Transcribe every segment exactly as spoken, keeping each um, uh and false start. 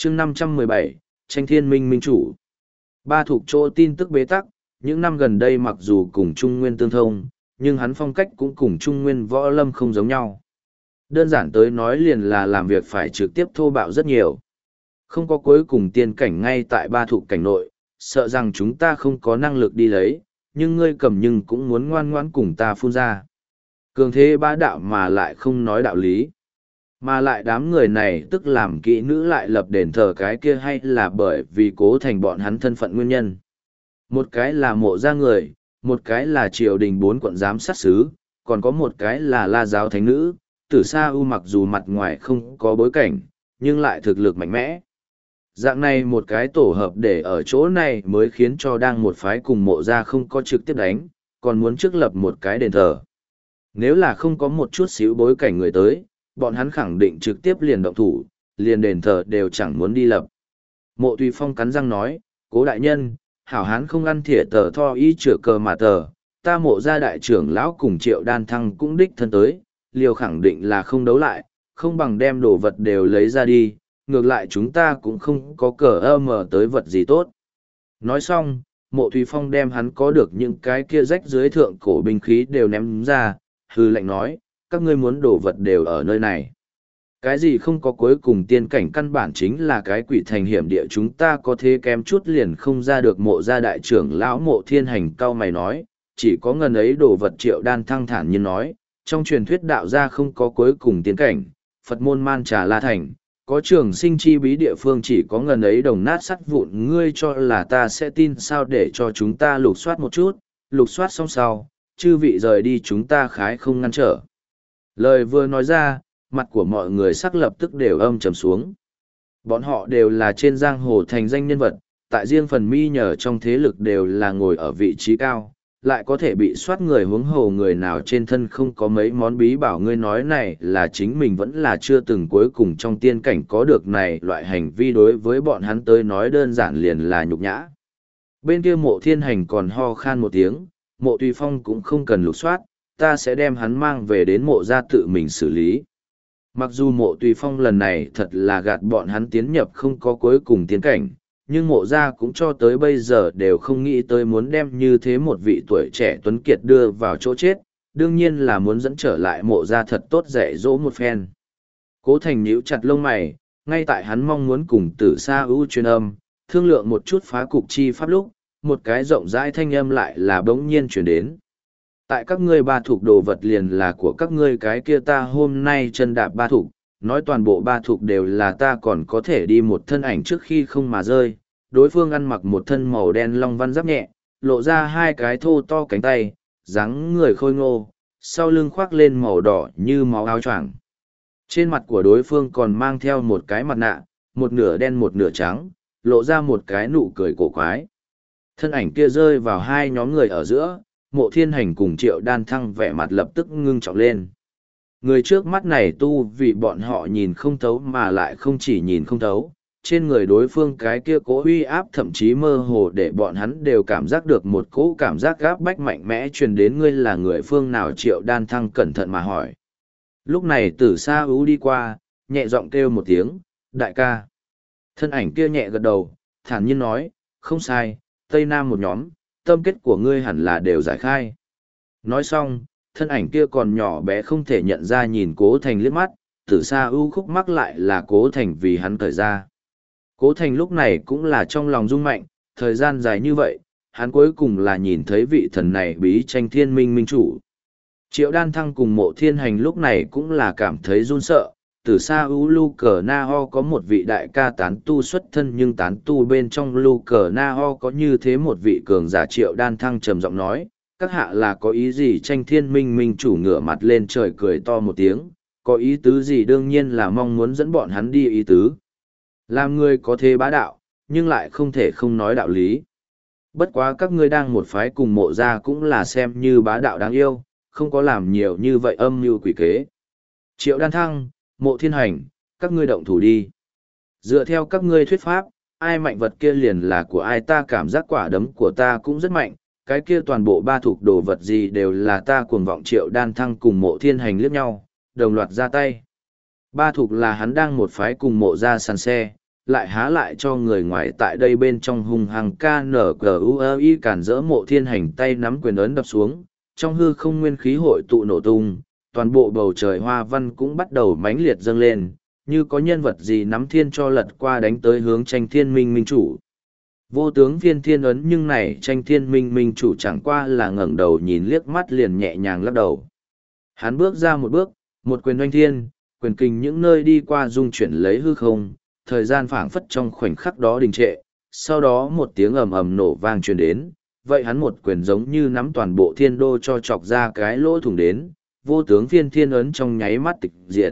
chương năm trăm mười bảy, tranh thiên minh minh chủ. Ba thuộc chỗ tin tức bế tắc, những năm gần đây mặc dù cùng Trung Nguyên tương thông, nhưng hắn phong cách cũng cùng Trung Nguyên võ lâm không giống nhau. Đơn giản tới nói liền là làm việc phải trực tiếp thô bạo rất nhiều. Không có cuối cùng tiên cảnh ngay tại ba thuộc cảnh nội, sợ rằng chúng ta không có năng lực đi lấy, nhưng ngươi cầm nhưng cũng muốn ngoan ngoãn cùng ta phun ra. Cường thế bá đạo mà lại không nói đạo lý. Mà lại đám người này tức làm kỹ nữ lại lập đền thờ cái kia hay là bởi vì cố thành bọn hắn thân phận nguyên nhân. Một cái là mộ gia người, một cái là triều đình bốn quận giám sát sứ, còn có một cái là la giáo thánh nữ, tử sa u mặc dù mặt ngoài không có bối cảnh, nhưng lại thực lực mạnh mẽ. Dạng này một cái tổ hợp để ở chỗ này mới khiến cho đang một phái cùng mộ gia không có trực tiếp đánh, còn muốn trước lập một cái đền thờ. Nếu là không có một chút xíu bối cảnh người tới, bọn hắn khẳng định trực tiếp liền động thủ, liền đền thờ đều chẳng muốn đi lập. Mộ Tùy Phong cắn răng nói, cố đại nhân, hảo hán không ăn thìa tờ tho y chữa cờ mà tờ, ta mộ gia đại trưởng lão cùng triệu đan thăng cũng đích thân tới, liều khẳng định là không đấu lại, không bằng đem đồ vật đều lấy ra đi, ngược lại chúng ta cũng không có cờ ơ mờ tới vật gì tốt. Nói xong, mộ Tùy Phong đem hắn có được những cái kia rách dưới thượng cổ binh khí đều ném ra, hư lệnh nói, các ngươi muốn đồ vật đều ở nơi này. Cái gì không có cuối cùng tiên cảnh căn bản chính là cái quỷ thành hiểm địa chúng ta có thế kém chút liền không ra được mộ gia đại trưởng lão mộ thiên hành cao mày nói, chỉ có ngần ấy đồ vật triệu đan thăng thản như nói, trong truyền thuyết đạo gia không có cuối cùng tiên cảnh, Phật môn man trà la thành, có trường sinh chi bí địa phương chỉ có ngần ấy đồng nát sắt vụn ngươi cho là ta sẽ tin sao để cho chúng ta lục soát một chút, lục soát xong sau, chư vị rời đi chúng ta khái không ngăn trở. Lời vừa nói ra, mặt của mọi người sắc lập tức đều âm trầm xuống. Bọn họ đều là trên giang hồ thành danh nhân vật, tại riêng phần mi nhờ trong thế lực đều là ngồi ở vị trí cao, lại có thể bị soát người huống hồ người nào trên thân không có mấy món bí bảo ngươi nói này là chính mình vẫn là chưa từng cuối cùng trong tiên cảnh có được này loại hành vi đối với bọn hắn tới nói đơn giản liền là nhục nhã. Bên kia mộ thiên hành còn ho khan một tiếng, mộ tùy phong cũng không cần lục soát, ta sẽ đem hắn mang về đến mộ gia tự mình xử lý. Mặc dù mộ tùy phong lần này thật là gạt bọn hắn tiến nhập không có cuối cùng tiến cảnh, nhưng mộ gia cũng cho tới bây giờ đều không nghĩ tới muốn đem như thế một vị tuổi trẻ tuấn kiệt đưa vào chỗ chết, đương nhiên là muốn dẫn trở lại mộ gia thật tốt dạy dỗ một phen. Cố Thành nhíu chặt lông mày, ngay tại hắn mong muốn cùng Tử Sa ưu truyền âm, thương lượng một chút phá cục chi pháp lúc, một cái rộng rãi thanh âm lại là bỗng nhiên truyền đến. Tại các ngươi ba thuộc đồ vật liền là của các ngươi cái kia ta hôm nay chân đạp ba thuộc, nói toàn bộ ba thuộc đều là ta còn có thể đi một thân ảnh trước khi không mà rơi. Đối phương ăn mặc một thân màu đen long văn giáp nhẹ, lộ ra hai cái thô to cánh tay, dáng người khôi ngô, sau lưng khoác lên màu đỏ như máu áo choàng. Trên mặt của đối phương còn mang theo một cái mặt nạ, một nửa đen một nửa trắng, lộ ra một cái nụ cười cổ quái. Thân ảnh kia rơi vào hai nhóm người ở giữa, mộ thiên hành cùng triệu đan thăng vẻ mặt lập tức ngưng trọng lên. Người trước mắt này tu vì bọn họ nhìn không thấu mà lại không chỉ nhìn không thấu, trên người đối phương cái kia cố uy áp thậm chí mơ hồ để bọn hắn đều cảm giác được một cỗ cảm giác gáp bách mạnh mẽ truyền đến ngươi là người phương nào triệu đan thăng cẩn thận mà hỏi. Lúc này Tử Sa ưu đi qua, nhẹ giọng kêu một tiếng, đại ca. Thân ảnh kia nhẹ gật đầu, thản nhiên nói, không sai, Tây Nam một nhóm, tâm kết của ngươi hẳn là đều giải khai. Nói xong, thân ảnh kia còn nhỏ bé không thể nhận ra nhìn Cố Thành liếc mắt, Tử Sa ưu khúc mắc lại là Cố Thành vì hắn cởi ra. Cố Thành lúc này cũng là trong lòng rung mạnh, thời gian dài như vậy, hắn cuối cùng là nhìn thấy vị thần này bí tranh thiên minh minh chủ. Triệu Đan Thăng cùng mộ thiên hành lúc này cũng là cảm thấy run sợ, từ xa ưu lưu cờ na ho có một vị đại ca tán tu xuất thân nhưng tán tu bên trong lưu cờ na ho có như thế một vị cường giả. Triệu Đan Thăng trầm giọng nói, các hạ là có ý gì? Tranh thiên minh minh chủ ngửa mặt lên trời cười to một tiếng, có ý tứ gì? Đương nhiên là mong muốn dẫn bọn hắn đi ý tứ. Làm người có thế bá đạo, nhưng lại không thể không nói đạo lý. Bất quá các ngươi đang một phái cùng mộ gia cũng là xem như bá đạo đáng yêu, không có làm nhiều như vậy âm mưu quỷ kế. Triệu Đan Thăng, mộ thiên hành, các ngươi động thủ đi. Dựa theo các ngươi thuyết pháp, ai mạnh vật kia liền là của ai. Ta cảm giác quả đấm của ta cũng rất mạnh, cái kia toàn bộ ba thuộc đồ vật gì đều là ta cuồng vọng. Triệu Đan Thăng cùng mộ thiên hành liếc nhau, đồng loạt ra tay. Ba thuộc là hắn đang một phái cùng mộ gia sàn xe, lại há lại cho người ngoài tại đây bên trong hung hăng ca nở cờ u ơ y cản rỡ Mộ Thiên Hành tay nắm quyền ấn đập xuống, trong hư không nguyên khí hội tụ nổ tung, toàn bộ bầu trời hoa văn cũng bắt đầu mãnh liệt dâng lên, như có nhân vật gì nắm thiên cho lật qua đánh tới hướng Tranh Thiên Minh Minh chủ. Vô tướng viên thiên ấn nhưng này Tranh Thiên Minh Minh chủ chẳng qua là ngẩng đầu nhìn liếc mắt liền nhẹ nhàng lắc đầu. Hắn bước ra một bước, một quyền oanh thiên, quyền kình những nơi đi qua dung chuyển lấy hư không, thời gian phảng phất trong khoảnh khắc đó đình trệ, sau đó một tiếng ầm ầm nổ vang truyền đến, vậy hắn một quyền giống như nắm toàn bộ thiên đô cho chọc ra cái lỗ thủng đến, vô tướng phiên thiên ấn trong nháy mắt tịch diệt.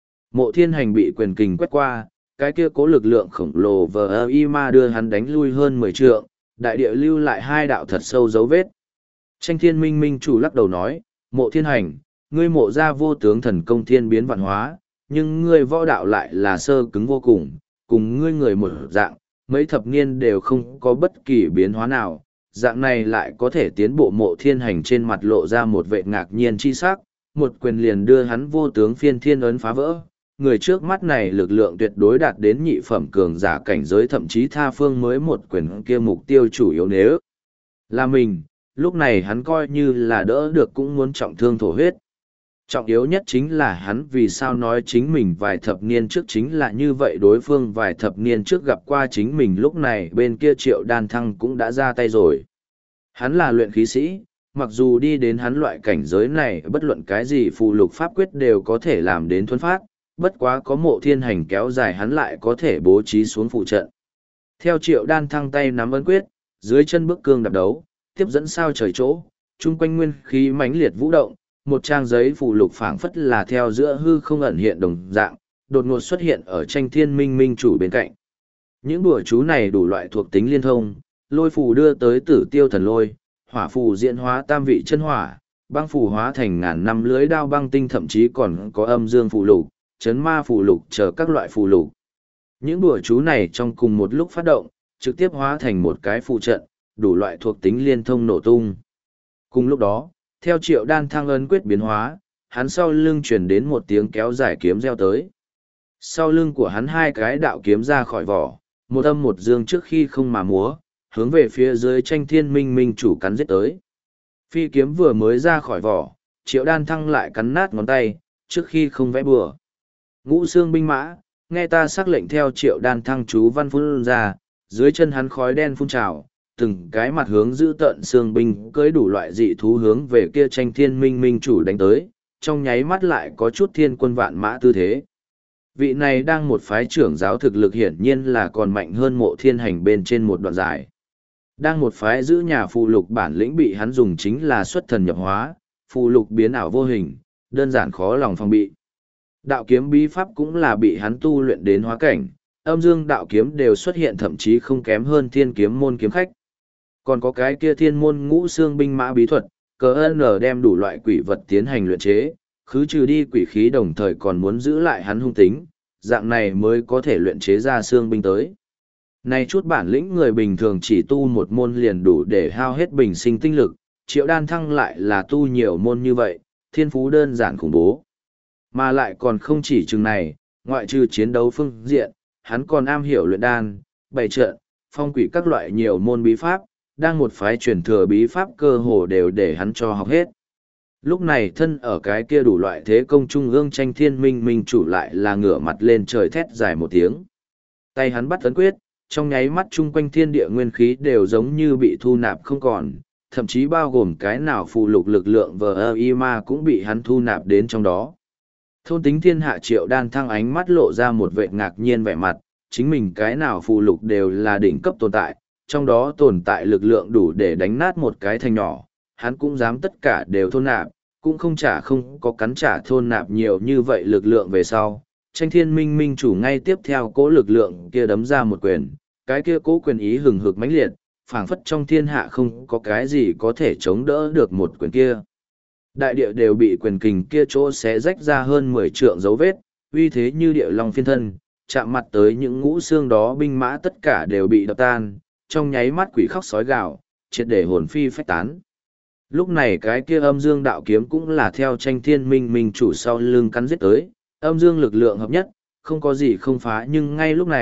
Mộ Thiên Hành bị quyền kình quét qua, cái kia cố lực lượng khổng lồ vờ y ma đưa hắn đánh lui hơn mười trượng, đại địa lưu lại hai đạo thật sâu dấu vết. Tranh Thiên Minh Minh chủ lắc đầu nói, Mộ Thiên Hành, ngươi mộ ra vô tướng thần công thiên biến vạn hóa, nhưng ngươi võ đạo lại là sơ cứng vô cùng, cùng ngươi người một dạng, mấy thập niên đều không có bất kỳ biến hóa nào, dạng này lại có thể tiến bộ. Mộ Thiên Hành trên mặt lộ ra một vệ ngạc nhiên chi sắc, một quyền liền đưa hắn vô tướng phiên thiên ấn phá vỡ. Người trước mắt này lực lượng tuyệt đối đạt đến nhị phẩm cường giả cảnh giới, thậm chí tha phương mới một quyền kia mục tiêu chủ yếu nếu là mình, lúc này hắn coi như là đỡ được cũng muốn trọng thương thổ huyết. Trọng yếu nhất chính là hắn vì sao nói chính mình vài thập niên trước chính là như vậy, đối phương vài thập niên trước gặp qua chính mình, lúc này bên kia Triệu Đan Thăng cũng đã ra tay rồi. Hắn là luyện khí sĩ, mặc dù đi đến hắn loại cảnh giới này bất luận cái gì phù lục pháp quyết đều có thể làm đến thuần phát, bất quá có Mộ Thiên Hành kéo dài hắn lại có thể bố trí xuống phụ trận. Theo Triệu Đan Thăng tay nắm ấn quyết, dưới chân bước cương đạp đấu, tiếp dẫn sao trời chỗ, chung quanh nguyên khí mãnh liệt vũ động, một trang giấy phù lục phảng phất là theo giữa hư không ẩn hiện đồng dạng, đột ngột xuất hiện ở Tranh Thiên Minh Minh chủ bên cạnh. Những đùa chú này đủ loại thuộc tính liên thông, lôi phù đưa tới Tử Tiêu Thần Lôi, hỏa phù diễn hóa tam vị chân hỏa, băng phù hóa thành ngàn năm lưới đao băng tinh, thậm chí còn có âm dương phù lục, chấn ma phù lục chờ các loại phù lục. Những đùa chú này trong cùng một lúc phát động, trực tiếp hóa thành một cái phù trận, đủ loại thuộc tính liên thông nổ tung. Cùng lúc đó, theo Triệu Đan Thăng ấn quyết biến hóa, hắn sau lưng truyền đến một tiếng kéo dài kiếm reo tới. Sau lưng của hắn hai cái đạo kiếm ra khỏi vỏ, một âm một dương trước khi không mà múa, hướng về phía dưới Tranh Thiên Minh Minh chủ cắn giết tới. Phi kiếm vừa mới ra khỏi vỏ, Triệu Đan Thăng lại cắn nát ngón tay, trước khi không vẽ bừa. Ngũ xương binh mã, nghe ta sắc lệnh. Theo Triệu Đan Thăng chú văn phun ra, dưới chân hắn khói đen phun trào, từng cái mặt hướng giữ tận xương binh cưới đủ loại dị thú hướng về kia Tranh Thiên Minh Minh chủ đánh tới, trong nháy mắt lại có chút thiên quân vạn mã tư thế. Vị này đang một phái trưởng giáo thực lực hiển nhiên là còn mạnh hơn Mộ Thiên Hành bên trên một đoạn dài. Đang một phái giữ nhà phù lục bản lĩnh bị hắn dùng chính là xuất thần nhập hóa, phù lục biến ảo vô hình, đơn giản khó lòng phòng bị. Đạo kiếm bí pháp cũng là bị hắn tu luyện đến hóa cảnh, âm dương đạo kiếm đều xuất hiện, thậm chí không kém hơn thiên kiếm môn kiếm khách. Còn có cái kia thiên môn ngũ xương binh mã bí thuật, cờ ơn đem đủ loại quỷ vật tiến hành luyện chế, khứ trừ đi quỷ khí đồng thời còn muốn giữ lại hắn hung tính, dạng này mới có thể luyện chế ra xương binh tới. Này chút bản lĩnh người bình thường chỉ tu một môn liền đủ để hao hết bình sinh tinh lực, Triệu Đan Thăng lại là tu nhiều môn như vậy, thiên phú đơn giản khủng bố. Mà lại còn không chỉ chừng này, ngoại trừ chiến đấu phương diện, hắn còn am hiểu luyện đan, bày trận, phong quỷ các loại nhiều môn bí pháp, đang một phái truyền thừa bí pháp cơ hồ đều để hắn cho học hết. Lúc này thân ở cái kia đủ loại thế công trung ương Tranh Thiên Minh Minh chủ lại là ngửa mặt lên trời thét dài một tiếng. Tay hắn bắt ấn quyết, trong nháy mắt chung quanh thiên địa nguyên khí đều giống như bị thu nạp không còn, thậm chí bao gồm cái nào phù lục lực lượng vờ y ma cũng bị hắn thu nạp đến trong đó. Thôn tính thiên hạ Triệu Đan Thăng ánh mắt lộ ra một vệ ngạc nhiên vẻ mặt, chính mình cái nào phù lục đều là đỉnh cấp tồn tại, trong đó tồn tại lực lượng đủ để đánh nát một cái thành nhỏ, hắn cũng dám tất cả đều thôn nạp, cũng không trả không có cắn trả thôn nạp nhiều như vậy lực lượng về sau. Tranh Thiên Minh Minh chủ ngay tiếp theo cố lực lượng kia đấm ra một quyền, cái kia cố quyền ý hừng hực mãnh liệt, phảng phất trong thiên hạ không có cái gì có thể chống đỡ được một quyền kia. Đại địa đều bị quyền kình kia chỗ xé rách ra hơn mười trượng dấu vết, uy thế như địa long phiên thân, chạm mặt tới những ngũ xương đó binh mã tất cả đều bị đập tan, trong nháy mắt quỷ khóc sói gào, triệt để hồn phi phách tán. Lúc này cái kia âm dương đạo kiếm cũng là theo Tranh Thiên Minh Minh chủ sau lưng cắn giết tới, âm dương lực lượng hợp nhất, không có gì không phá, nhưng ngay lúc này,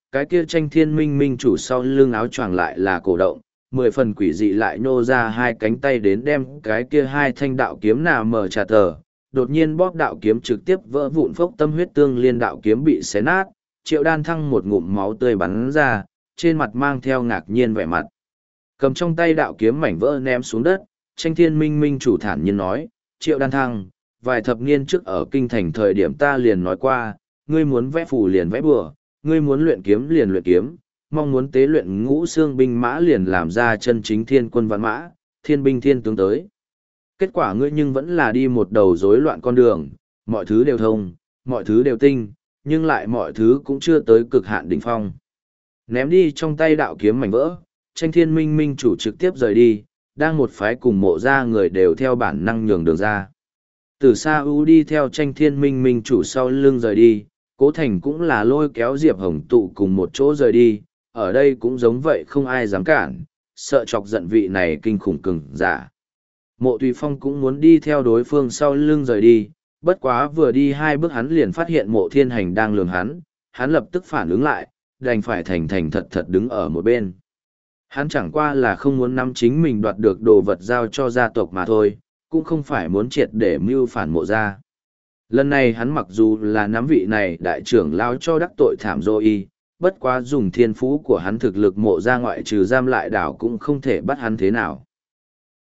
cái kia tranh thiên minh minh chủ sau lưng áo choàng lại là cổ động, mười phần quỷ dị lại nhô ra hai cánh tay đến đem cái kia hai thanh đạo kiếm nà mở trà tờ, đột nhiên bóp đạo kiếm trực tiếp vỡ vụn phốc tâm huyết tương liên đạo kiếm bị xé nát, Triệu Đan Thăng một ngụm máu tươi bắn ra, trên mặt mang theo ngạc nhiên vẻ mặt. Cầm trong tay đạo kiếm mảnh vỡ ném xuống đất, tranh thiên minh minh chủ thản nhiên nói, Triệu Đan Thăng, vài thập niên trước ở kinh thành thời điểm ta liền nói qua, ngươi muốn vẽ phù liền vẽ bừa, ngươi muốn luyện kiếm liền luyện kiếm, mong muốn tế luyện ngũ xương binh mã liền làm ra chân chính thiên quân văn mã, thiên binh thiên tướng tới. Kết quả ngươi nhưng vẫn là đi một đầu rối loạn con đường, mọi thứ đều thông, mọi thứ đều tinh, nhưng lại mọi thứ cũng chưa tới cực hạn đỉnh phong. Ném đi trong tay đạo kiếm mảnh vỡ, tranh thiên minh minh chủ trực tiếp rời đi, đang một phái cùng mộ ra người đều theo bản năng nhường đường ra. Từ xa ưu đi theo tranh thiên minh minh chủ sau lưng rời đi, Cố Thành cũng là lôi kéo Diệp Hồng tụ cùng một chỗ rời đi, ở đây cũng giống vậy không ai dám cản, sợ chọc giận vị này kinh khủng cứng giả. Mộ Tùy Phong cũng muốn đi theo đối phương sau lưng rời đi, bất quá vừa đi hai bước hắn liền phát hiện Mộ Thiên Hành đang lường hắn, hắn lập tức phản ứng lại, đành phải thành thành thật thật đứng ở một bên. Hắn chẳng qua là không muốn nắm chính mình đoạt được đồ vật giao cho gia tộc mà thôi, cũng không phải muốn triệt để mưu phản mộ gia. Lần này hắn mặc dù là nắm vị này đại trưởng lao cho đắc tội thảm dô y, bất quá dùng thiên phú của hắn thực lực mộ gia ngoại trừ giam lại đảo cũng không thể bắt hắn thế nào.